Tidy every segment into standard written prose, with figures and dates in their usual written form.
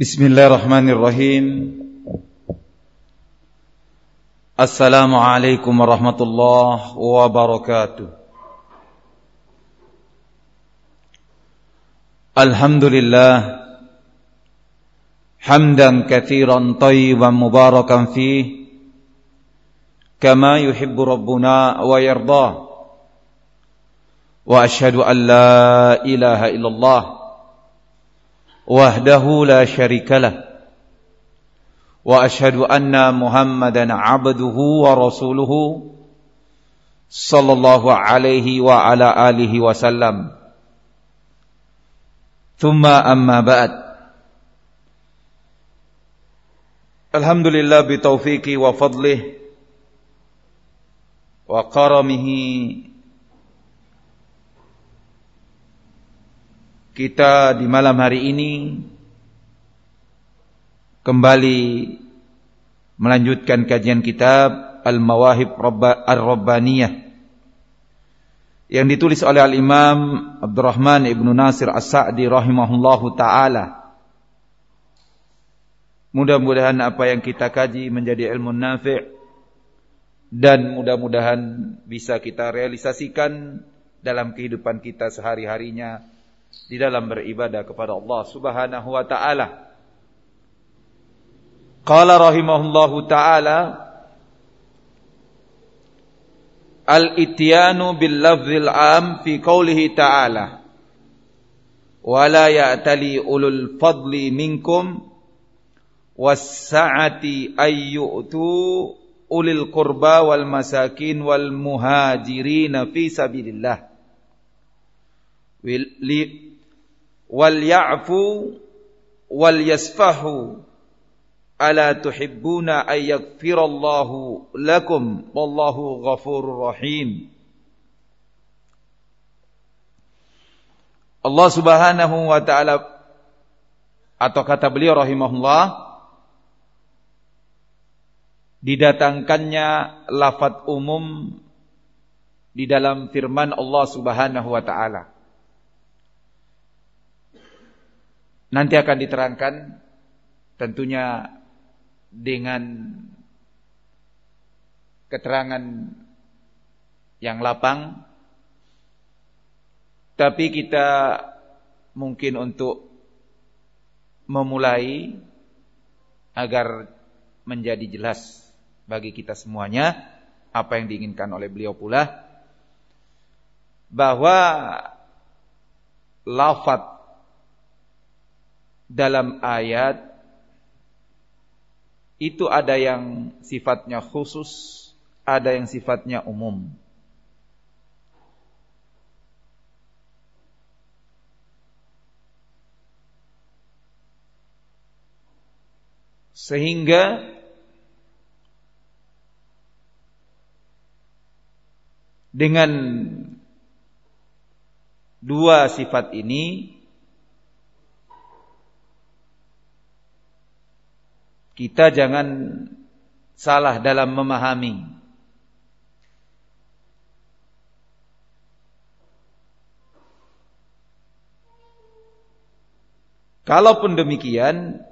Bismillahirrahmanirrahim. Assalamualaikum warahmatullahi wabarakatuh. Alhamdulillah hamdan katsiran thayyiban mubarakan fihi kama yuhibbu rabbuna wa yarda. Wa asyhadu an la ilaha illallah wahdahu la syarikalah wa asyhadu anna Muhammadan abduhu wa rasuluhu sallallahu alaihi wa ala alihi wasallam. Thumma amma ba'd. Alhamdulillah bi taufiqi wa fadlihi wa karamihi, kita di malam hari ini kembali melanjutkan kajian kitab Al-Mawahib Ar-Rabbaniyah yang ditulis oleh Al-Imam Abdurrahman Ibnu Nasir As-Sa'di rahimahullahu ta'ala. Mudah-mudahan apa yang kita kaji menjadi ilmu nafi' dan mudah-mudahan bisa kita realisasikan dalam kehidupan kita sehari-harinya di dalam beribadah kepada Allah Subhanahu wa ta'ala. Qala rahimahullahu ta'ala, al-ityanu bil lafzil am fi qawlihi ta'ala wa la ya'tali ulul fadli minkum was-sa'ati ayyu'tu ulil qurba wal masakin wal muhajirin fi sabilillah wal ya'fu wal yasfahu ala tuhibbuna ay yaghfirallahu lakum wallahu ghafurur rahim. Allah Subhanahu wa ta'ala, atau kata beliau rahimahullah, didatangkannya lafaz umum di dalam firman Allah Subhanahu wa ta'ala. Nanti akan diterangkan tentunya dengan keterangan yang lapang, tapi kita mungkin untuk memulai agar menjadi jelas bagi kita semuanya apa yang diinginkan oleh beliau pula, bahwa lafaz dalam ayat itu ada yang sifatnya khusus, ada yang sifatnya umum. Sehingga dengan dua sifat ini kita jangan salah dalam memahami. Kalaupun demikian,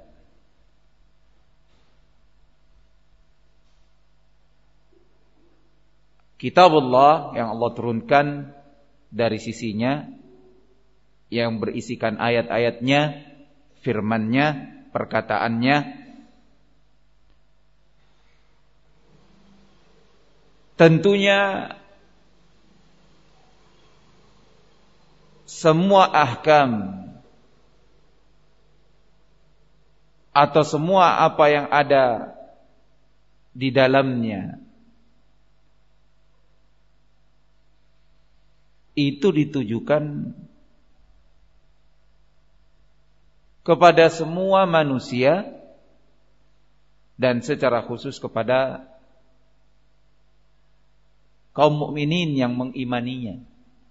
kitabullah yang Allah turunkan dari sisinya, yang berisikan ayat-ayatnya, firman-Nya, perkataannya, tentunya semua ahkam atau semua apa yang ada di dalamnya itu ditujukan kepada semua manusia dan secara khusus kepada kaum mukminin yang mengimaninya.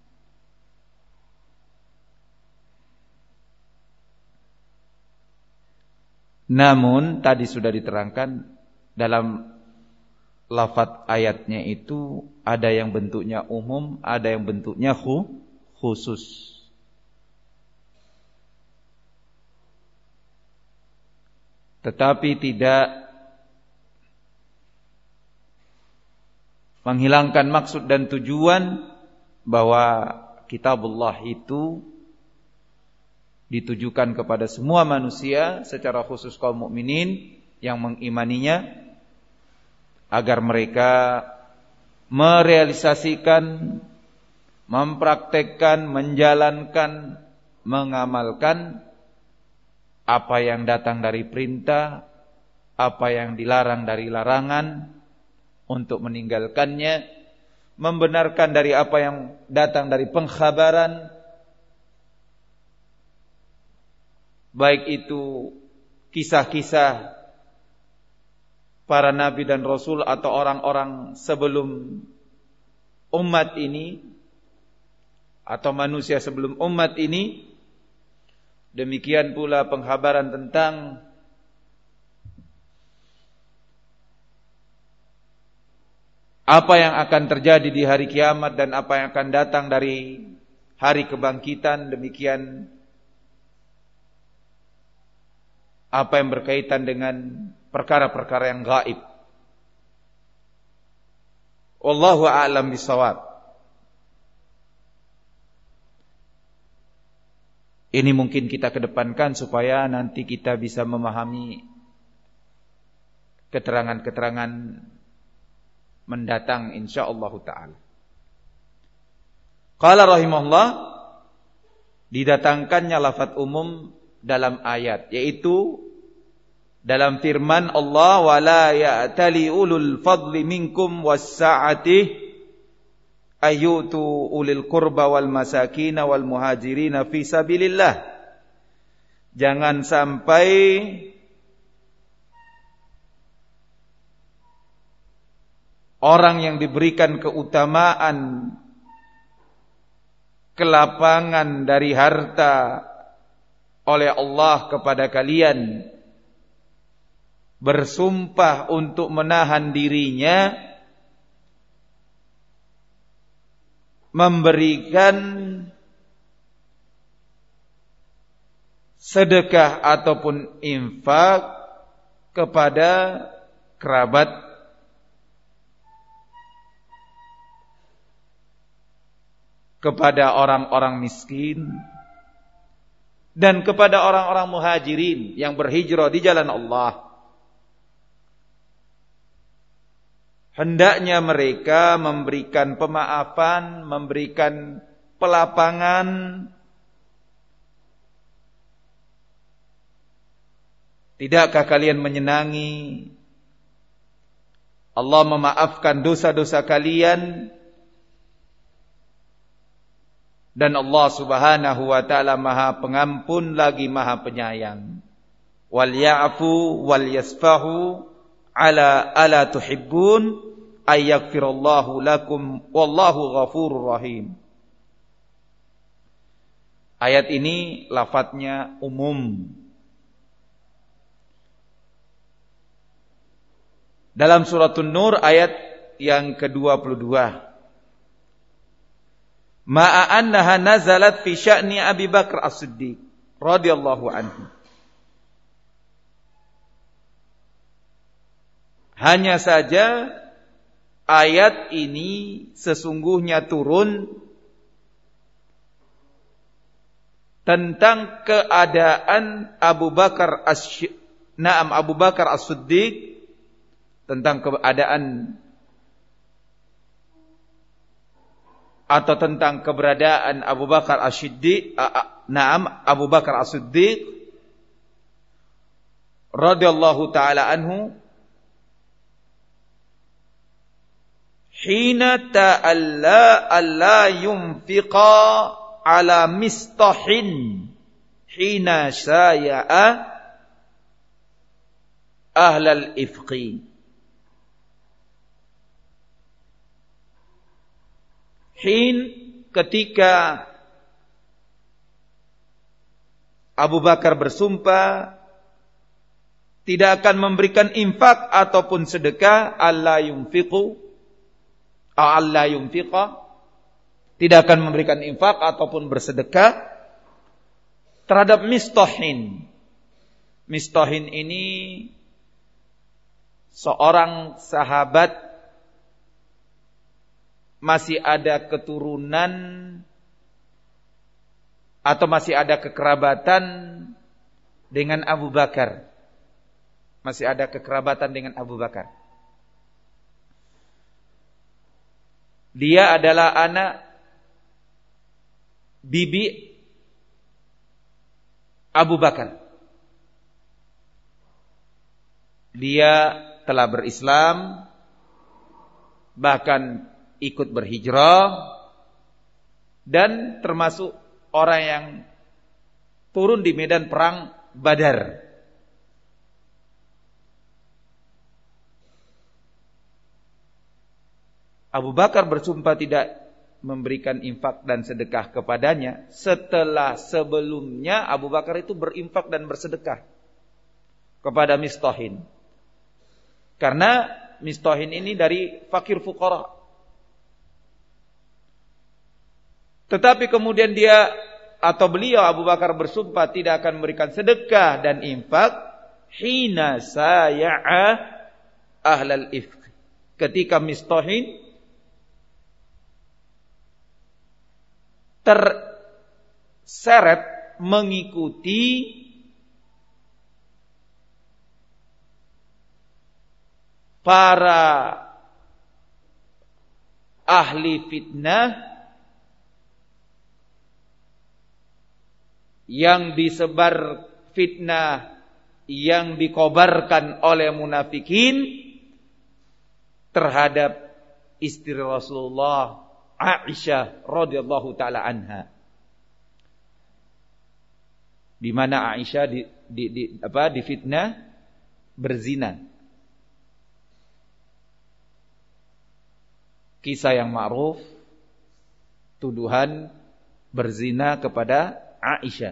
Namun tadi sudah diterangkan dalam lafaz ayatnya itu ada yang bentuknya umum, ada yang bentuknya khusus. tetapi tidak menghilangkan maksud dan tujuan bahwa kitabullah itu ditujukan kepada semua manusia, secara khusus kaum mukminin yang mengimaninya, agar mereka merealisasikan, mempraktekkan, menjalankan, mengamalkan apa yang datang dari perintah, apa yang dilarang dari larangan, untuk meninggalkannya, membenarkan dari apa yang datang dari pengkhabaran, baik itu kisah-kisah para nabi dan rasul atau orang-orang sebelum umat ini, atau manusia sebelum umat ini. Demikian pula pengkhabaran tentang apa yang akan terjadi di hari kiamat dan apa yang akan datang dari hari kebangkitan. Demikian apa yang berkaitan dengan perkara-perkara yang gaib. Wallahu a'lam bishawab. Ini mungkin kita kedepankan supaya nanti kita bisa memahami keterangan-keterangan mendatang insyaallah ta'ala. Qala rahimahullah, didatangkannya lafaz umum dalam ayat, yaitu dalam firman Allah, wala ya'tali ulul fadli minkum was-sa'ati ayyutu ulil qurba wal masakin wal muhajirin fi sabilillah. Jangan sampai orang yang diberikan keutamaan kelapangan dari harta oleh Allah kepada kalian bersumpah untuk menahan dirinya memberikan sedekah ataupun infak kepada kerabat, kepada orang-orang miskin, dan kepada orang-orang muhajirin yang berhijrah di jalan Allah. Hendaknya mereka memberikan pemaafan, memberikan pelapangan Tidakkah kalian menyenangi Allah memaafkan dosa-dosa kalian, dan Allah Subhanahu wa taala Maha Pengampun lagi Maha Penyayang. Wal ya'fu wal yasfahu ala tuhibbun ayyaghfirallahu lakum wallahu ghafurur rahim. Ayat ini lafadznya umum. Dalam surat An-Nur ayat yang ke-22. Ma'a annaha nazalat fi sya'ni Abi Bakar As-Siddiq radhiyallahu anhu. Hanya saja ayat ini sesungguhnya turun tentang keadaan Abu Bakar As-Siddiq, tentang keadaan atau tentang keberadaan Abu Bakar As-Siddiq, Abu Bakar As-Siddiq radhiyallahu taala anhu, hina ta'alla alla yunfiqa ala mistahin hina saya'a ahlal ifqi. Hin, ketika Abu Bakar bersumpah tidak akan memberikan infak ataupun sedekah, Allah yunfiqa, tidak akan memberikan infak ataupun bersedekah terhadap mistahin. Mistahin ini seorang sahabat, masih ada keturunan atau masih ada kekerabatan dengan Abu Bakar. Masih ada kekerabatan dengan Abu Bakar. Dia adalah anak bibi Abu Bakar. Dia telah berislam, bahkan ikut berhijrah, dan termasuk orang yang turun di medan perang Badar. Abu Bakar bersumpah tidak memberikan infak dan sedekah kepadanya setelah sebelumnya Abu Bakar itu berinfak dan bersedekah kepada Mistahin. Karena Mistahin ini dari fakir fuqara. Tetapi kemudian dia atau beliau Abu Bakar bersumpah tidak akan memberikan sedekah dan infak hina saya'a ahlal ifk. Ketika Mistahin terseret mengikuti para ahli fitnah yang disebar fitnah yang dikobarkan oleh munafikin terhadap istri Rasulullah Aisyah radhiyallahu taala anha, di mana Aisyah difitnah berzina. Kisah yang ma'ruf, tuduhan berzina kepada Aisyah.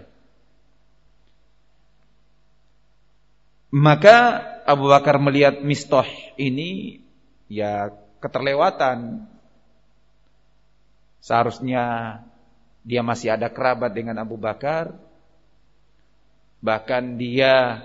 Maka Abu Bakar melihat Mistah ini ya keterlewatan. Seharusnya dia masih ada kerabat dengan Abu Bakar. Bahkan dia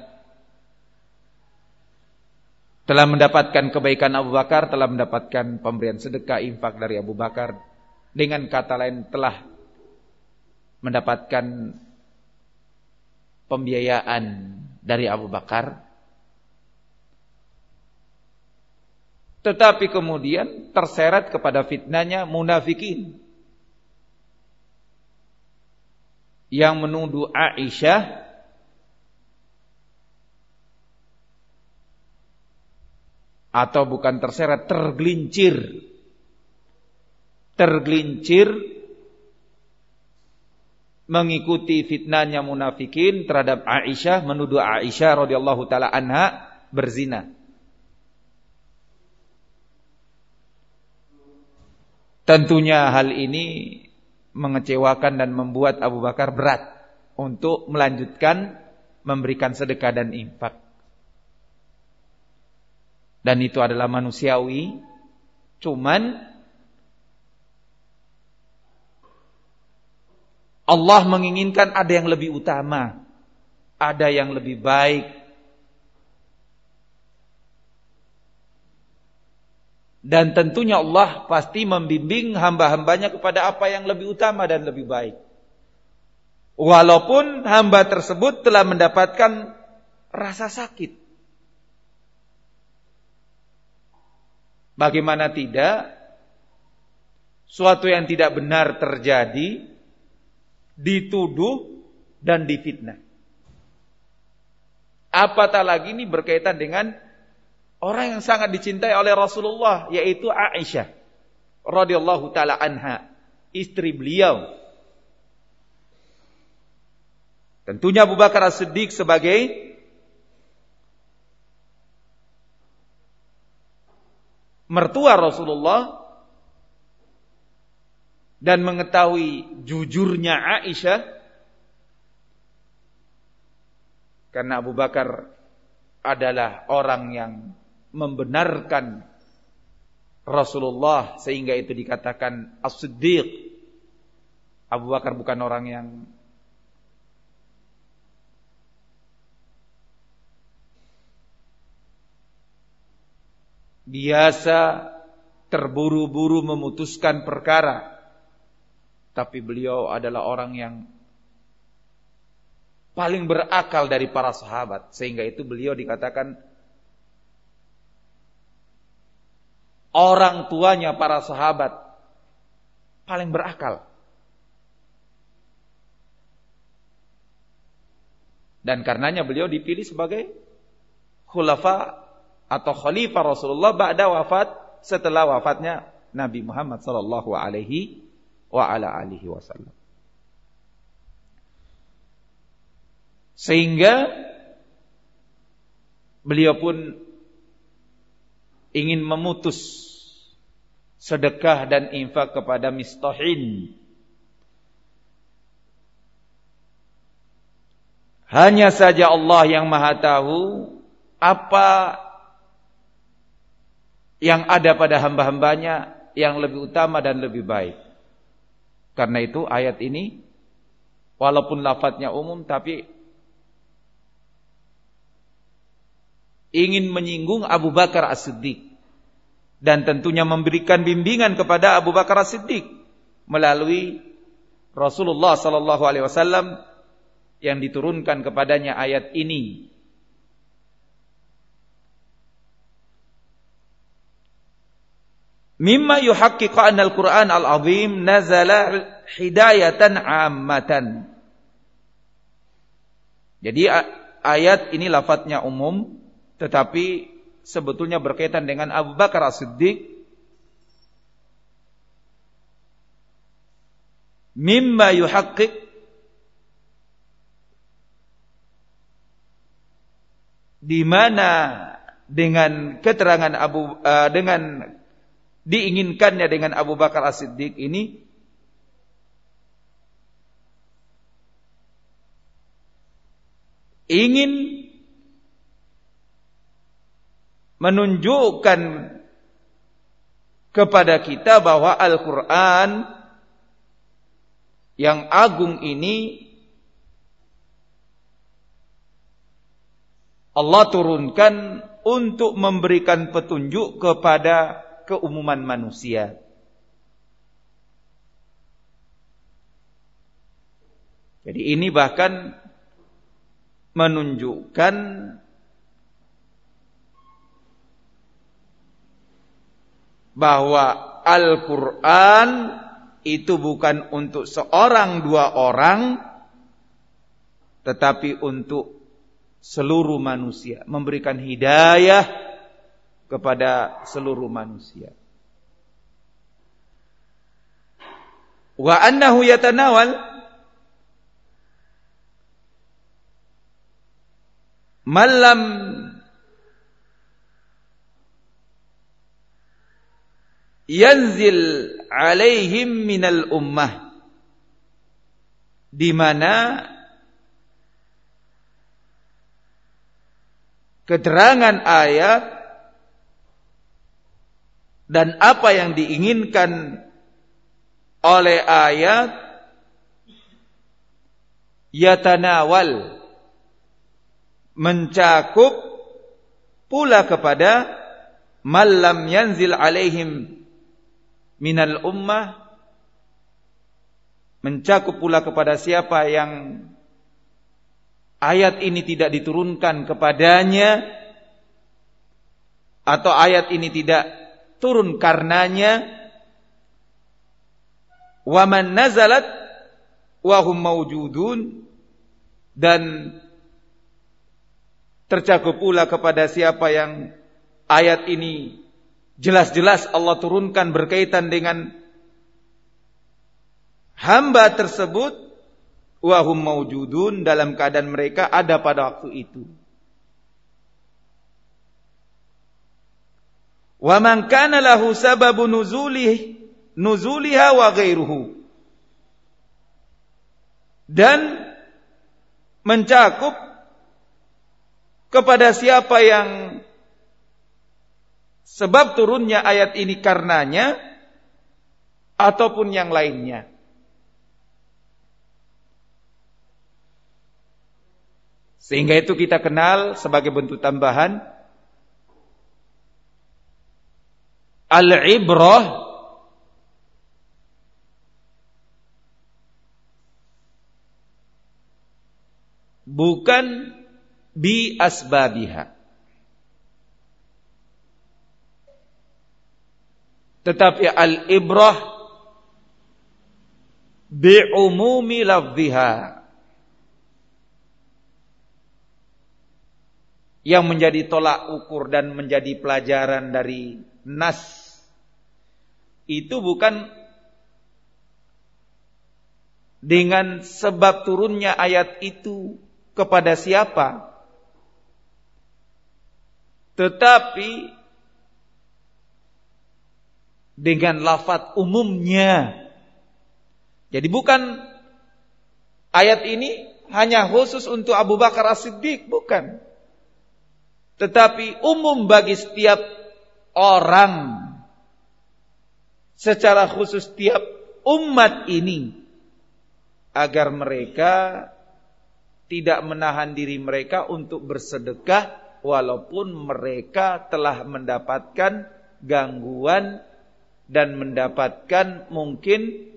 telah mendapatkan kebaikan Abu Bakar, telah mendapatkan pemberian sedekah infak dari Abu Bakar. Dengan kata lain telah mendapatkan pembiayaan dari Abu Bakar. Tetapi kemudian terseret kepada fitnahnya munafikin yang menuduh Aisyah atau bukan terseret, tergelincir mengikuti fitnahnya munafikin terhadap Aisyah, menuduh Aisyah radhiyallahu taala anha berzina. Tentunya hal ini mengecewakan dan membuat Abu Bakar berat untuk melanjutkan memberikan sedekah dan infak. Dan itu adalah manusiawi. Cuman Allah menginginkan ada yang lebih utama, ada yang lebih baik. Dan tentunya Allah pasti membimbing hamba-hambanya kepada apa yang lebih utama dan lebih baik. Walaupun hamba tersebut telah mendapatkan rasa sakit. Bagaimana tidak, suatu yang tidak benar terjadi, dituduh dan difitnah. Apatah lagi ini berkaitan dengan orang yang sangat dicintai oleh Rasulullah, yaitu Aisyah radhiyallahu taala anha, istri beliau. Tentunya Abu Bakar As-Siddiq sebagai mertua Rasulullah dan mengetahui jujurnya Aisyah, karena Abu Bakar adalah orang yang membenarkan Rasulullah sehingga itu dikatakan As-Siddiq. Abu Bakar bukan orang yang biasa terburu-buru memutuskan perkara. Tapi beliau adalah orang yang paling berakal dari para sahabat. Sehingga itu beliau dikatakan orang tuanya para sahabat paling berakal. Dan karenanya beliau dipilih sebagai khulafa atau khalifah Rasulullah setelah wafatnya Nabi Muhammad sallallahu alaihi wa ala alihi wasallam. Sehingga beliau pun ingin memutus sedekah dan infak kepada Mistahin. Hanya saja Allah yang Maha tahu apa yang ada pada hamba-hambanya yang lebih utama dan lebih baik. Karena itu ayat ini walaupun lafadznya umum tapi ingin menyinggung Abu Bakar As-Siddiq dan tentunya memberikan bimbingan kepada Abu Bakar As-Siddiq melalui Rasulullah sallallahu alaihi wasallam yang diturunkan kepadanya ayat ini. Mimma yuhaqqiqu anna al-Qur'an al-'azim nazala hidayatan 'ammatan. Jadi ayat ini lafadznya umum tetapi sebetulnya berkaitan dengan Abu Bakar As-Siddiq. Mimma yuhaqqiq, di mana dengan keterangan dengan diinginkannya dengan Abu Bakar As-Siddiq ini ingin menunjukkan kepada kita bahwa Al-Quran yang agung ini Allah turunkan untuk memberikan petunjuk kepada keumuman manusia. Jadi ini bahkan menunjukkan bahwa Al-Quran itu bukan untuk seorang dua orang, tetapi untuk seluruh manusia, memberikan hidayah kepada seluruh manusia. Wa annahu yatanawal man lam yanzil alaihim minal ummah, di mana keterangan ayat dan apa yang diinginkan oleh ayat yatanawal, mencakup pula kepada man lam yanzil alaihim minal ummah, mencakup pula kepada siapa yang ayat ini tidak diturunkan kepadanya atau ayat ini tidak turun karenanya. Wa man nazalat wa hum mawjudun, dan tercakup pula kepada siapa yang ayat ini jelas-jelas Allah turunkan berkaitan dengan hamba tersebut, wa hum mawjudun, dalam keadaan mereka ada pada waktu itu. Wa man kana lahu sababu nuzuliha wa ghairuhu, dan mencakup kepada siapa yang sebab turunnya ayat ini karenanya ataupun yang lainnya. Sehingga itu kita kenal sebagai bentuk tambahan Al-ibrah bukan bi asbabiha, tetapi al-ibrah bi umumi lafziha, yang menjadi tolak ukur dan menjadi pelajaran dari nas itu bukan dengan sebab turunnya ayat itu kepada siapa, tetapi dengan lafaz umumnya. Jadi bukan ayat ini hanya khusus untuk Abu Bakar As-Siddiq, bukan. Tetapi umum bagi setiap orang, secara khusus setiap umat ini, agar mereka tidak menahan diri mereka untuk bersedekah walaupun mereka telah mendapatkan gangguan dan mendapatkan mungkin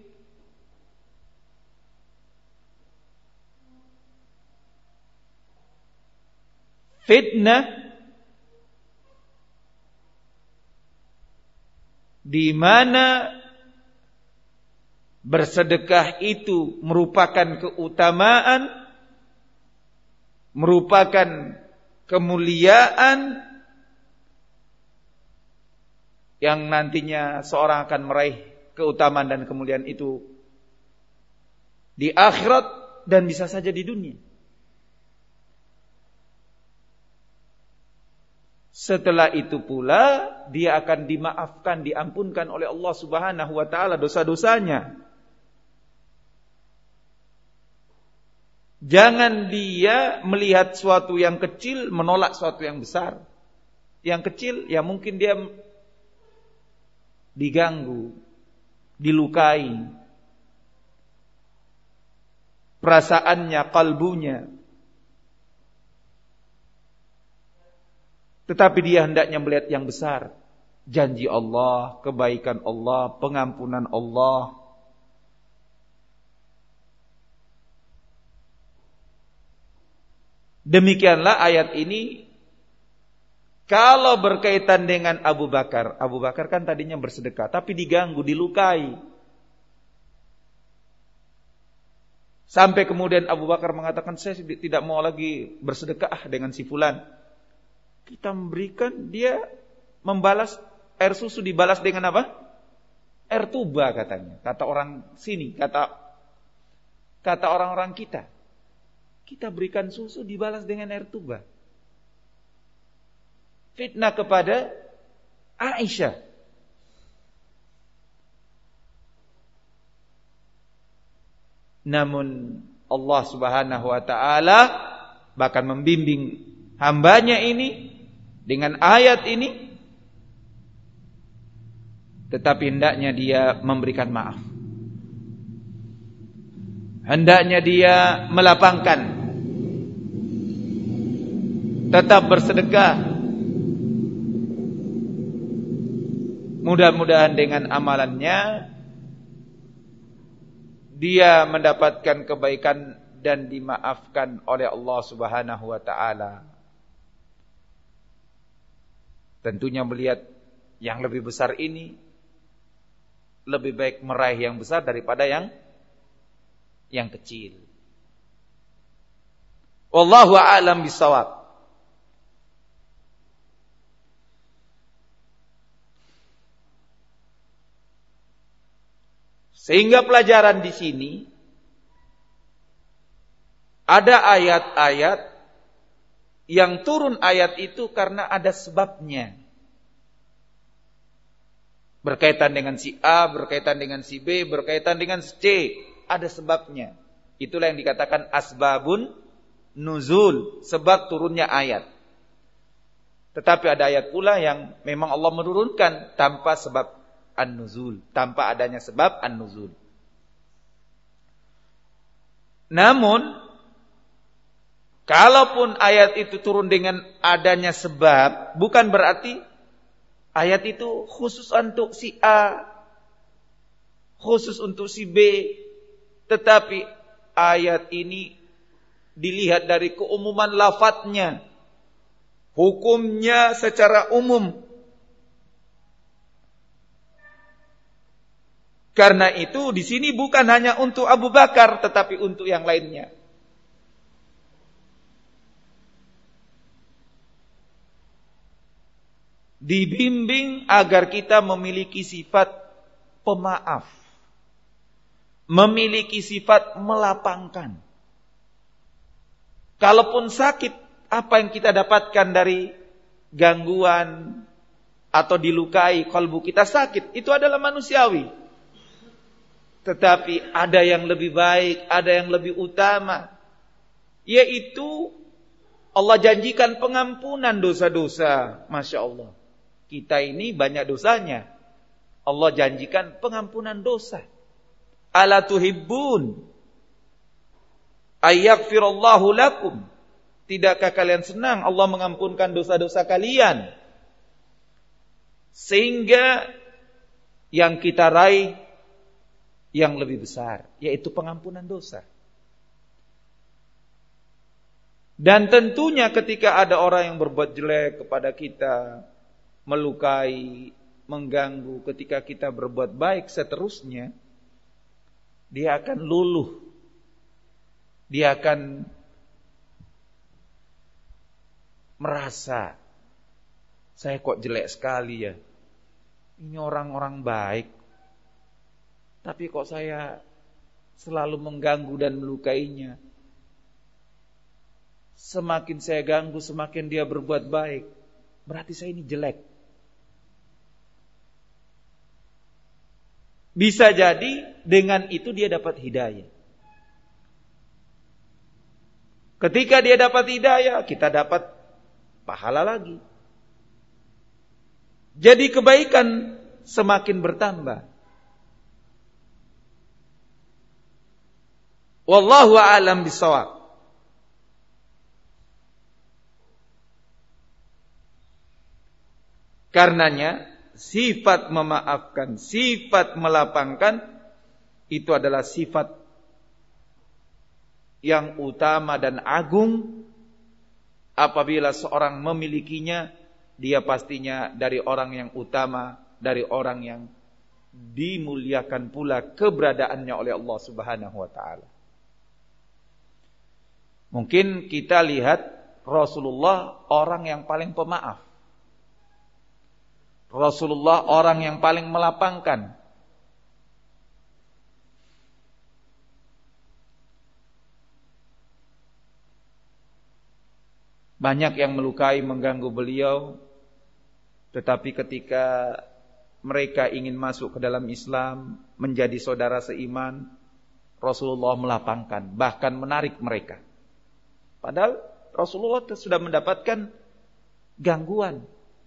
fitnah di mana bersedekah itu merupakan keutamaan, merupakan kemuliaan yang nantinya seorang akan meraih keutamaan dan kemuliaan itu di akhirat dan bisa saja di dunia. Setelah itu pula dia akan dimaafkan, diampunkan oleh Allah Subhanahu wa taala dosa-dosanya. Jangan dia melihat suatu yang kecil menolak suatu yang besar. Yang kecil ya mungkin dia diganggu, dilukai perasaannya, kalbunya. Tetapi dia hendaknya melihat yang besar, janji Allah, kebaikan Allah, pengampunan Allah. Demikianlah ayat ini kalau berkaitan dengan Abu Bakar. Abu Bakar kan tadinya bersedekah, tapi diganggu, dilukai. Sampai kemudian Abu Bakar mengatakan, saya tidak mau lagi bersedekah dengan si fulan. Kita memberikan, dia membalas, air susu dibalas dengan apa? Air tuba katanya. Kata orang sini, kata orang-orang kita. Kita berikan susu dibalas dengan air tuba. Fitnah kepada Aisyah. Namun Allah Subhanahu wa taala bahkan membimbing hambanya ini dengan ayat ini, tetapi hendaknya dia memberikan maaf. Hendaknya dia melapangkan, tetap bersedekah. Mudah-mudahan dengan amalannya dia mendapatkan kebaikan dan dimaafkan oleh Allah Subhanahu wa taala. Tentunya melihat yang lebih besar ini, lebih baik meraih yang besar daripada yang kecil. Wallahu a'lam bishawab. Sehingga pelajaran di sini ada ayat-ayat yang turun ayat itu karena ada sebabnya. Berkaitan dengan si A, berkaitan dengan si B, berkaitan dengan si C, ada sebabnya. Itulah yang dikatakan asbabun nuzul, sebab turunnya ayat. Tetapi ada ayat pula yang memang Allah menurunkan tanpa sebab an-nuzul, tanpa adanya sebab an-nuzul. Namun kalaupun ayat itu turun dengan adanya sebab, bukan berarti Ayat itu khusus untuk si A, khusus untuk si B. Tetapi ayat ini dilihat dari keumuman lafadznya, hukumnya secara umum. Karena itu di sini bukan hanya untuk Abu Bakar, tetapi untuk yang lainnya. Dibimbing agar kita memiliki sifat pemaaf, memiliki sifat melapangkan. Kalaupun sakit, apa yang kita dapatkan dari gangguan atau dilukai, kalbu kita sakit, itu adalah manusiawi. Tetapi ada yang lebih baik, ada yang lebih utama, yaitu Allah janjikan pengampunan dosa-dosa. Masya Allah, kita ini banyak dosanya. Allah janjikan pengampunan dosa. Ala tuhibbun ayyaghfirallahu lakum. Tidakkah kalian senang Allah mengampunkan dosa-dosa kalian? Sehingga yang kita raih yang lebih besar, yaitu pengampunan dosa. Dan tentunya ketika ada orang yang berbuat jelek kepada kita, melukai, mengganggu, ketika kita berbuat baik seterusnya, dia akan luluh. Dia akan merasa, saya kok jelek sekali ya. Ini orang-orang baik, tapi kok saya selalu mengganggu dan melukainya. Semakin saya ganggu, semakin dia berbuat baik. Berarti saya ini jelek. Bisa jadi dengan itu dia dapat hidayah. Ketika dia dapat hidayah, kita dapat pahala lagi. Jadi kebaikan semakin bertambah. Wallahu a'lam bishawab. Karenanya sifat memaafkan, sifat melapangkan itu adalah sifat yang utama dan agung. Apabila seorang memilikinya, dia pastinya dari orang yang utama, dari orang yang dimuliakan pula keberadaannya oleh Allah Subhanahu wa taala. Mungkin kita lihat Rasulullah orang yang paling pemaaf. Rasulullah orang yang paling melapangkan. Banyak yang melukai, mengganggu beliau, tetapi ketika mereka ingin masuk ke dalam Islam, menjadi saudara seiman, Rasulullah melapangkan, bahkan menarik mereka. Padahal Rasulullah sudah mendapatkan gangguan,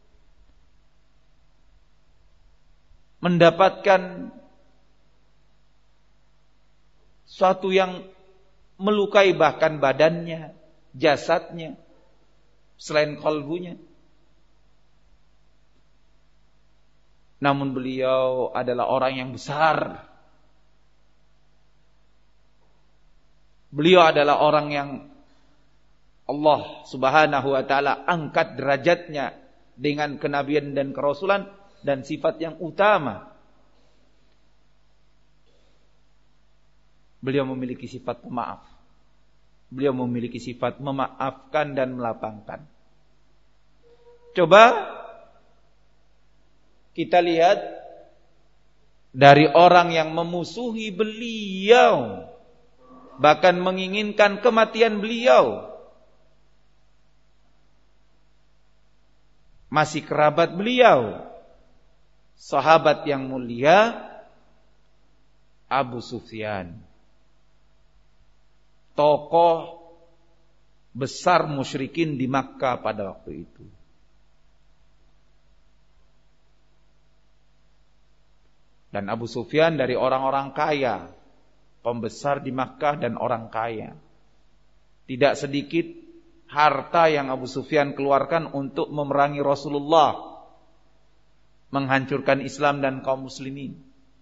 mendapatkan suatu yang melukai bahkan badannya, jasadnya, selain kalbunya. Namun beliau adalah orang yang besar. Beliau adalah orang yang Allah Subhanahu wa taala angkat derajatnya dengan kenabian dan kerasulan dan sifat yang utama. Beliau memiliki sifat pemaaf. Beliau memiliki sifat memaafkan dan melapangkan. Coba kita lihat dari orang yang memusuhi beliau, bahkan menginginkan kematian beliau, masih kerabat beliau, sahabat yang mulia Abu Sufyan, tokoh besar musyrikin di Makkah pada waktu itu. Dan Abu Sufyan dari orang-orang kaya, pembesar di Makkah dan orang kaya. Tidak sedikit harta yang Abu Sufyan keluarkan untuk memerangi Rasulullah. menghancurkan Islam dan kaum muslimin.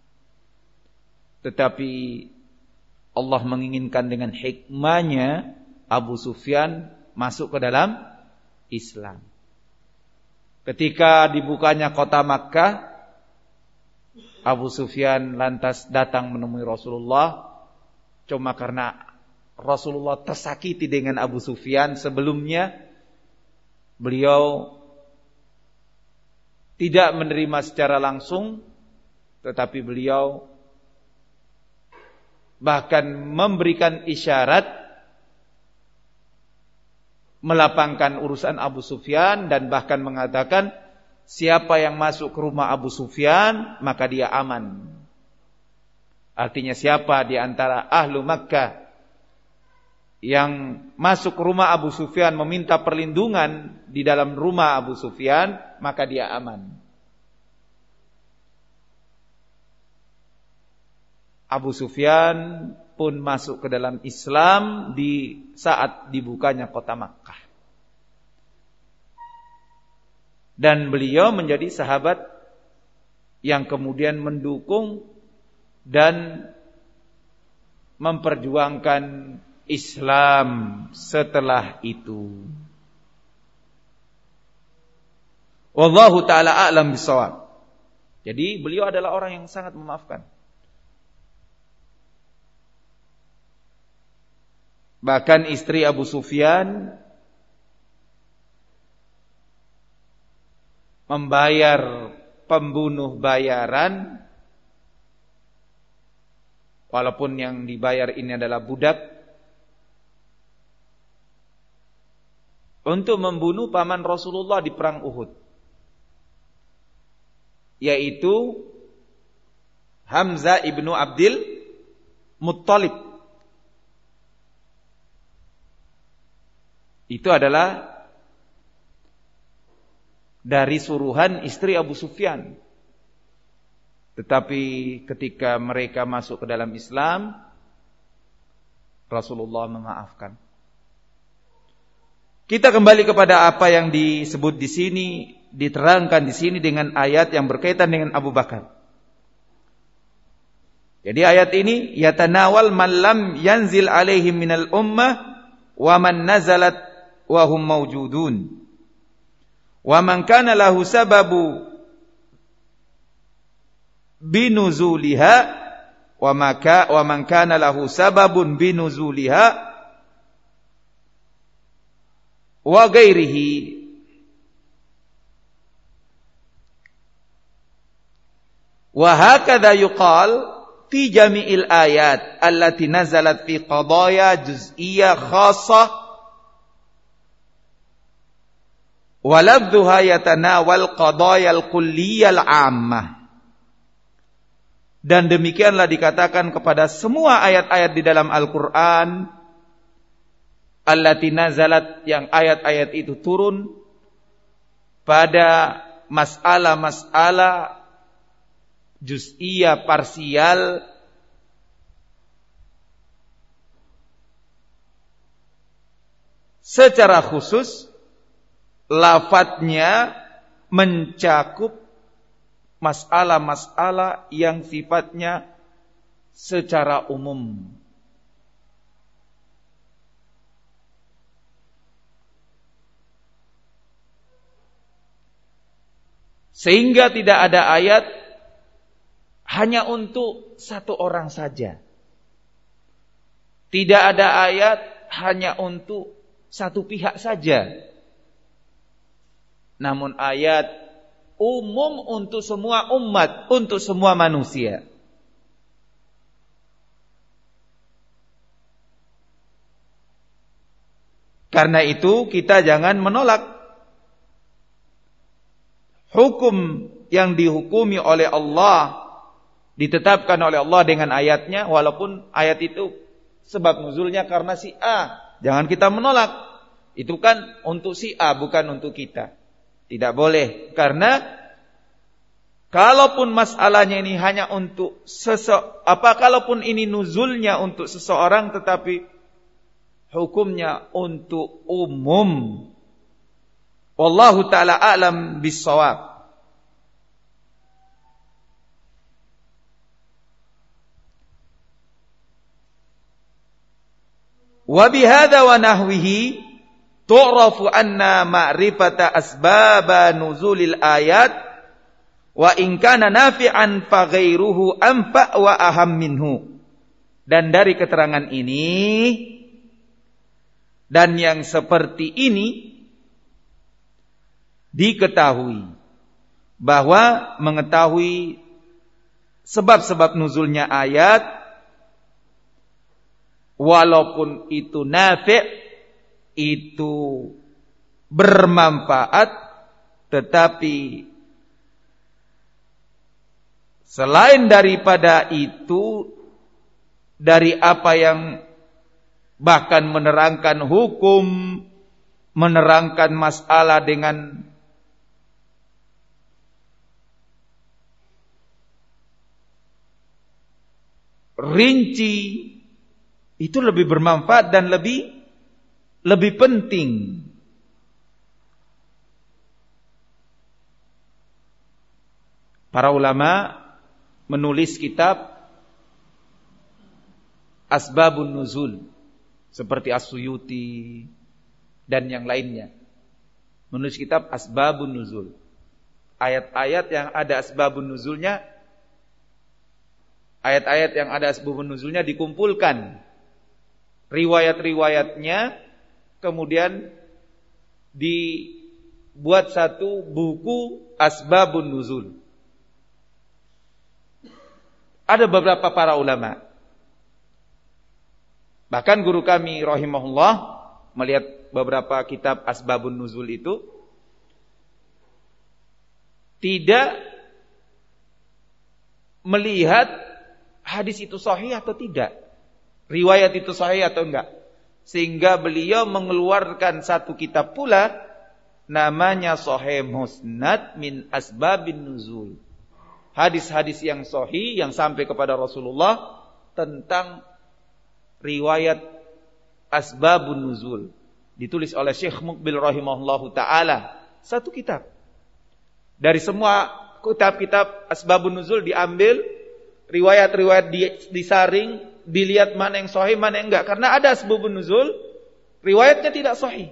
Tetapi Allah menginginkan dengan hikmahnya Abu Sufyan masuk ke dalam Islam. Ketika dibukanya kota Makkah, Abu Sufyan lantas datang menemui Rasulullah. Cuma karena Rasulullah tersakiti dengan Abu Sufyan sebelumnya, beliau tidak menerima secara langsung, tetapi beliau bahkan memberikan isyarat melapangkan urusan Abu Sufyan dan bahkan mengatakan siapa yang masuk ke rumah Abu Sufyan maka dia aman. Artinya siapa di antara ahlu Makkah yang masuk ke rumah Abu Sufyan meminta perlindungan di dalam rumah Abu Sufyan maka dia aman. Abu Sufyan pun masuk ke dalam Islam di saat dibukanya kota Makkah. Dan beliau menjadi sahabat yang kemudian mendukung dan memperjuangkan Islam setelah itu. Wallahu ta'ala a'lam bishawab. Jadi beliau adalah orang yang sangat memaafkan. Bahkan istri Abu Sufyan membayar pembunuh bayaran, walaupun yang dibayar ini adalah budak, untuk membunuh paman Rasulullah di perang Uhud, yaitu Hamzah ibnu Abdul Muttalib. Itu adalah dari suruhan istri Abu Sufyan. Tetapi ketika mereka masuk ke dalam Islam, Rasulullah memaafkan. Kita kembali kepada apa yang disebut di sini, diterangkan di sini dengan ayat yang berkaitan dengan Abu Bakar. Jadi ayat ini yatanawal man lam yanzil alaihim minal ummah wa man nazalat wa hum mawjudun wa man kana lahu sababu binuzuliha wa man kana lahu sababun binuzuliha wa ghairihi. Wa hakadha yuqal fi jami'il ayat allati nazalat fi qadaya juz'iyyah khassah wa labdhuha yatanawal qadayal kulliyal 'ammah. Dan demikianlah dikatakan kepada semua ayat-ayat di dalam Al-Qur'an allati nazalat, yang ayat-ayat itu turun pada masalah-masalah juz'iyah parsial secara khusus. Lafadznya mencakup masalah-masalah yang sifatnya secara umum. Sehingga tidak ada ayat hanya untuk satu orang saja. Tidak ada ayat hanya untuk satu pihak saja. Namun ayat umum untuk semua umat, untuk semua manusia. Karena itu kita jangan menolak hukum yang dihukumi oleh Allah, ditetapkan oleh Allah dengan ayatnya, walaupun ayat itu sebab nuzulnya karena si A. Jangan kita menolak. Itu kan untuk si A, bukan untuk kita. Tidak boleh, karena kalaupun masalahnya ini hanya untuk kalaupun ini nuzulnya untuk seseorang, tetapi hukumnya untuk umum. Wallahu ta'ala a'lam bis-shawab. Wa bihadza wa nahwihi tu'rafu anna ma'rifata asbaba nuzulil ayat wa in kana nafi'an fa ghairuhu anfa' wa aham minhu. Dan dari keterangan ini dan yang seperti ini diketahui bahwa mengetahui sebab-sebab nuzulnya ayat walaupun itu nafi', itu bermanfaat, tetapi selain daripada itu, dari apa yang bahkan menerangkan hukum, menerangkan masalah dengan rinci, itu lebih bermanfaat dan lebih penting. Para ulama menulis kitab Asbabun Nuzul seperti As-Suyuti dan yang lainnya. Menulis kitab Asbabun Nuzul. Ayat-ayat yang ada asbabun nuzulnya, ayat-ayat yang ada asbabun nuzulnya dikumpulkan, riwayat-riwayatnya, kemudian dibuat satu buku Asbabun Nuzul. Ada beberapa para ulama, bahkan guru kami rahimahullah melihat beberapa kitab Asbabun Nuzul itu tidak melihat hadis itu sahih atau tidak, riwayat itu sahih atau enggak, sehingga beliau mengeluarkan satu kitab pula namanya Sahih Musnad min Asbabin Nuzul. Hadis-hadis yang sahih yang sampai kepada Rasulullah tentang riwayat Asbabun Nuzul, ditulis oleh Syekh Muqbil rahimahullahu taala. Satu kitab. Dari semua kitab-kitab Asbabun Nuzul diambil riwayat-riwayat, disaring, dilihat mana yang sahih, mana yang enggak. Karena ada Asbabun Nuzul riwayatnya tidak sahih.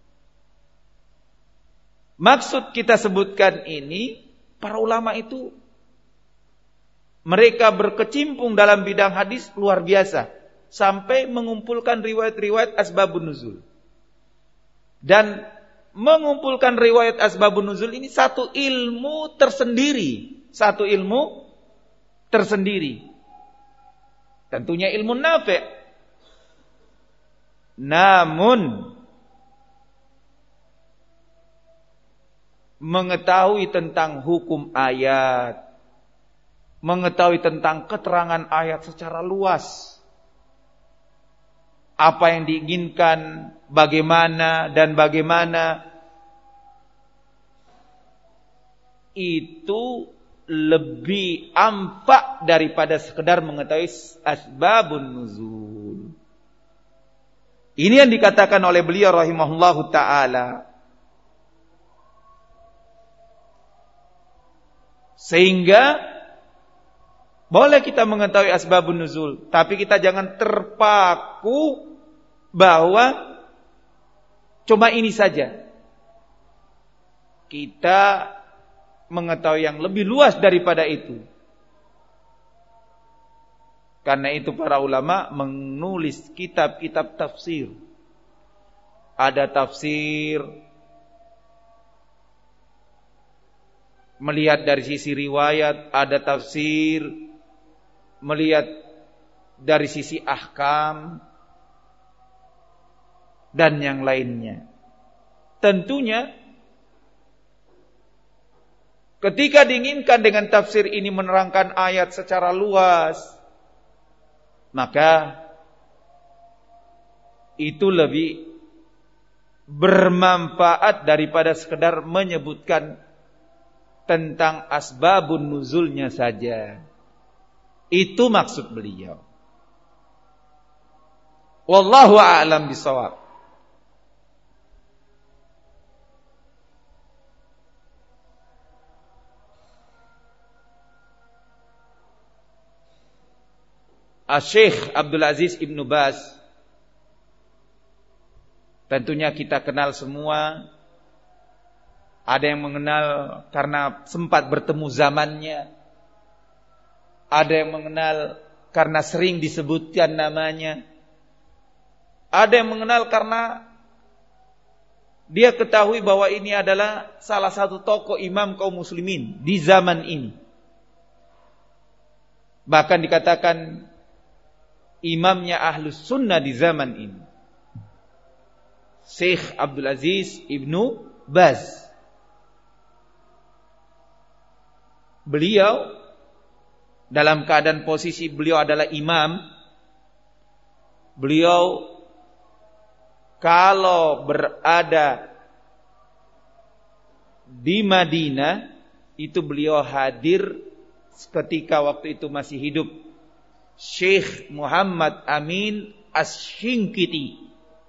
Maksud kita sebutkan ini, para ulama itu mereka berkecimpung dalam bidang hadis luar biasa, sampai mengumpulkan riwayat-riwayat Asbabun Nuzul. Dan mengumpulkan riwayat Asbabun Nuzul ini satu ilmu tersendiri. Satu ilmu tersendiri. Tentunya ilmu nafi'. Namun mengetahui tentang hukum ayat, mengetahui tentang keterangan ayat secara luas, apa yang diinginkan, bagaimana dan bagaimana, itu lebih ampak daripada sekedar mengetahui asbabun nuzul. Ini yang dikatakan oleh beliau rahimahullahu ta'ala. Sehingga boleh kita mengetahui asbabun nuzul, tapi kita jangan terpaku bahwa cuma ini saja. Kita mengetahui yang lebih luas daripada itu. Karena itu para ulama menulis kitab-kitab tafsir. Ada tafsir melihat dari sisi riwayat, ada tafsir melihat dari sisi ahkam, dan yang lainnya. Tentunya ketika diinginkan dengan tafsir ini menerangkan ayat secara luas, maka itu lebih bermanfaat daripada sekedar menyebutkan tentang asbabun nuzulnya saja. Itu maksud beliau. Wallahu a'lam bishawab. Syekh Abdul Aziz Ibn Baz Tentunya kita kenal semua. Ada yang mengenal karena sempat bertemu zamannya. Ada yang mengenal karena sering disebutkan namanya. Ada yang mengenal karena dia ketahui bahwa ini adalah salah satu tokoh imam kaum muslimin di zaman ini. Bahkan dikatakan imamnya Ahlus Sunnah di zaman ini, Syekh Abdul Aziz Ibnu Baz. Beliau dalam keadaan posisi beliau adalah imam. Beliau kalau berada di Madinah itu beliau hadir ketika waktu itu masih hidup Syekh Muhammad Amin Asy-Syinkiti.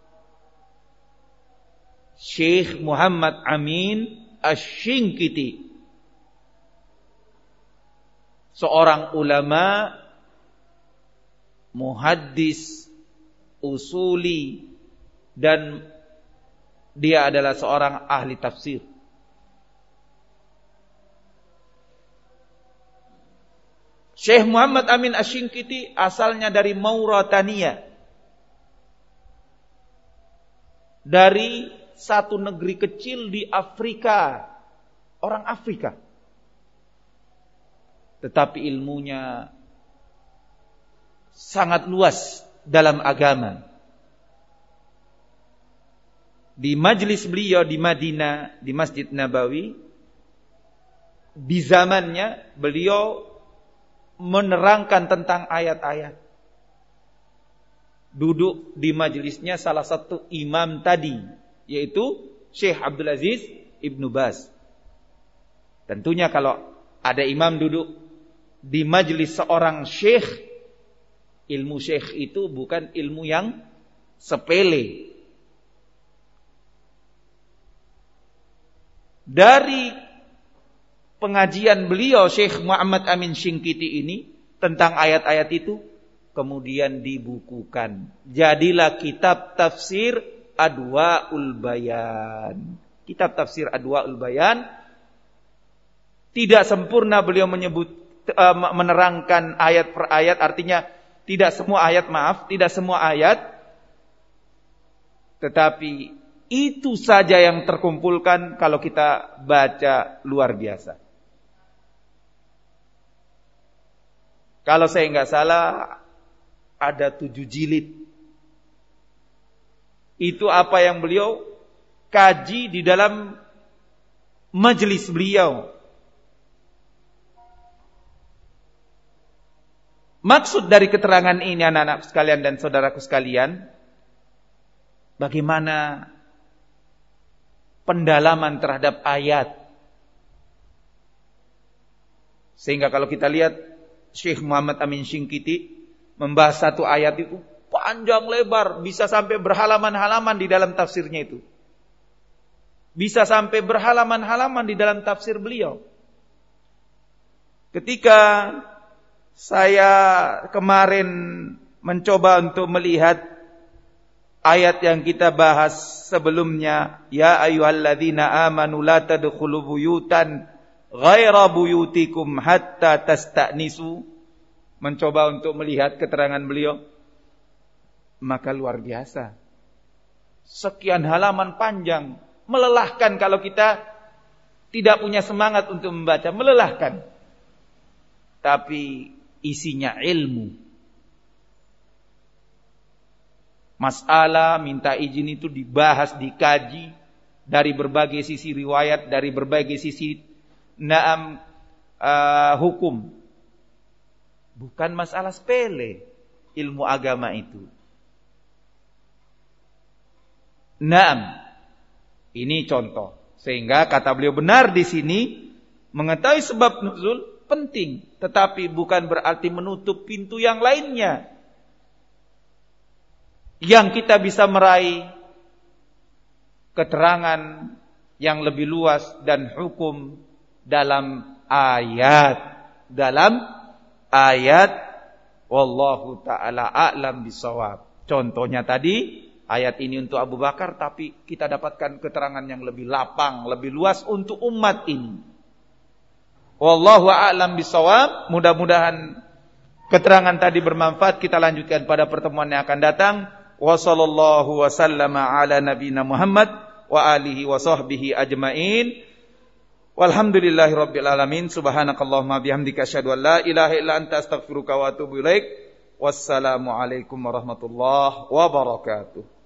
Syekh Muhammad Amin Asy-Syinkiti, seorang ulama, muhaddis, usuli, dan dia adalah seorang ahli tafsir. Syekh Muhammad Amin Asy-Syinkiti asalnya dari Mauritania, dari satu negeri kecil di Afrika, orang Afrika. Tetapi ilmunya sangat luas dalam agama. Di majlis beliau di Madinah, di Masjid Nabawi, di zamannya beliau menerangkan tentang ayat-ayat. Duduk di majlisnya salah satu imam tadi, yaitu Syekh Abdul Aziz Ibnu Baz. Tentunya kalau ada imam duduk di majlis seorang syekh, ilmu syekh itu bukan ilmu yang sepele. Dari pengajian beliau Syekh Muhammad Amin Syinkiti ini tentang ayat-ayat itu kemudian dibukukan. Jadilah kitab tafsir Adwaul Bayan. Kitab tafsir Adwaul Bayan. Tidak sempurna beliau menerangkan ayat per ayat, artinya tidak semua ayat, tetapi itu saja yang terkumpulkan kalau kita baca luar biasa. Kalau saya nggak salah ada 7 jilid. Itu apa yang beliau kaji di dalam majelis beliau. Maksud dari keterangan ini anak-anak sekalian dan saudaraku sekalian, bagaimana pendalaman terhadap ayat. Sehingga kalau kita lihat Syekh Muhammad Amin Syinkiti membahas satu ayat itu panjang lebar, bisa sampai berhalaman-halaman di dalam tafsirnya itu. Bisa sampai berhalaman-halaman di dalam tafsir beliau. Ketika saya kemarin mencoba untuk melihat ayat yang kita bahas sebelumnya, ya ayyuhalladzina amanu la tadkhulu buyutan ghaira buyutikum hatta tasta'nisu, mencoba untuk melihat keterangan beliau, maka luar biasa. Sekian halaman panjang, melelahkan kalau kita tidak punya semangat untuk membaca, melelahkan. Tapi isinya ilmu. Masalah minta izin itu dibahas, dikaji dari berbagai sisi riwayat, dari berbagai sisi hukum. Bukan masalah sepele ilmu agama itu. Ini contoh. Sehingga kata beliau benar di sini, mengetahui sebab nuzul penting, tetapi bukan berarti menutup pintu yang lainnya. Yang kita bisa meraih keterangan yang lebih luas dan hukum dalam ayat. Wallahu ta'ala a'lam bishawab. Contohnya tadi ayat ini untuk Abu Bakar, tapi kita dapatkan keterangan yang lebih lapang, lebih luas untuk umat ini. Wallahu a'lam bishawab. Mudah-mudahan keterangan tadi bermanfaat. Kita lanjutkan pada pertemuan yang akan datang. Wa sallallahu wa sallama ala nabiyina Muhammad wa alihi wa sahbihi ajmain. Walhamdulillahi rabbil alamin. Subhanakallahumma bihamdika asyhadu an la ilaha illa anta astaghfiruka wa atubu ilaik. Wassalamu alaikum warahmatullahi wabarakatuh.